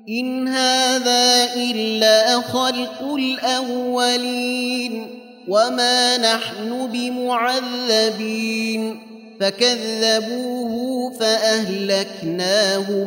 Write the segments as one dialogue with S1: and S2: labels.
S1: إن هذا إلا خلق الأولين وما نحن بمعذبين فكذبوه فأهلكناهم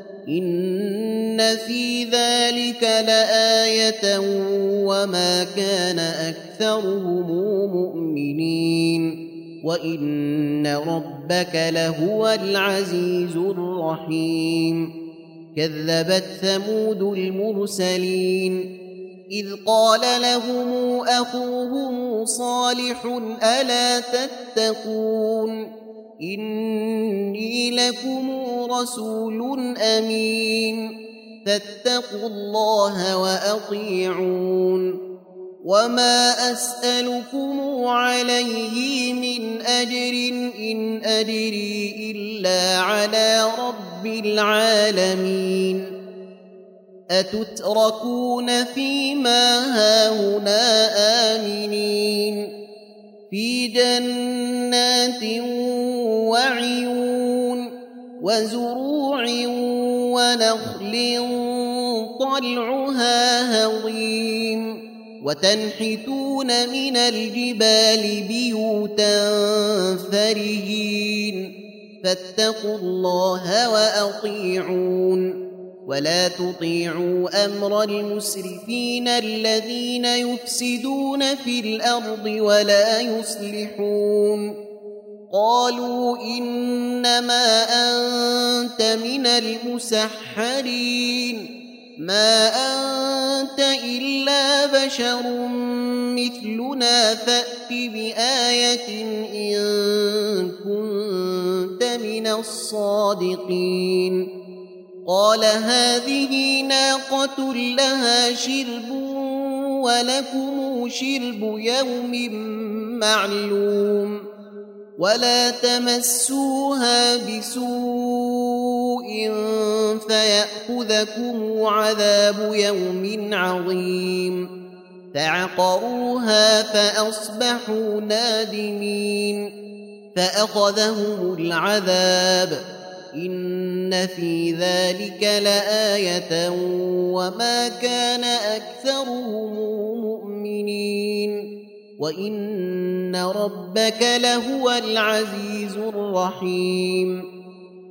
S1: إن في ذلك لآية وما كان أكثرهم مؤمنين وإن ربك لهو العزيز الرحيم كذبت ثمود المرسلين إذ قال لهم أخوهم صالح ألا تتقون إني لكم رسول أمين فاتقوا الله وأطيعون وما أسألكم عليه من أجر إن أجري إلا على رب العالمين أتتركون فيما هاهنا آمنين في جنات وعيون وزروع ونخل طلعها هضيم وتنحتون من الجبال بيوتا فرهين فاتقوا الله وأطيعون ولا تطيعوا أمر المسرفين الذين يفسدون في الأرض ولا يصلحون قالوا إنما أنت من المسحرين ما أنت إلا بشر مثلنا فأت بآية إن كنت من الصادقين قال هذه ناقة لها شرب ولكم شرب يوم معلوم ولا تمسوها بسوء فيأخذكم عذاب يوم عظيم فعقروها فأصبحوا نادمين فأخذهم العذاب إن في ذلك لآية وما كان أكثرهم مؤمنين وإن ربك لهو العزيز الرحيم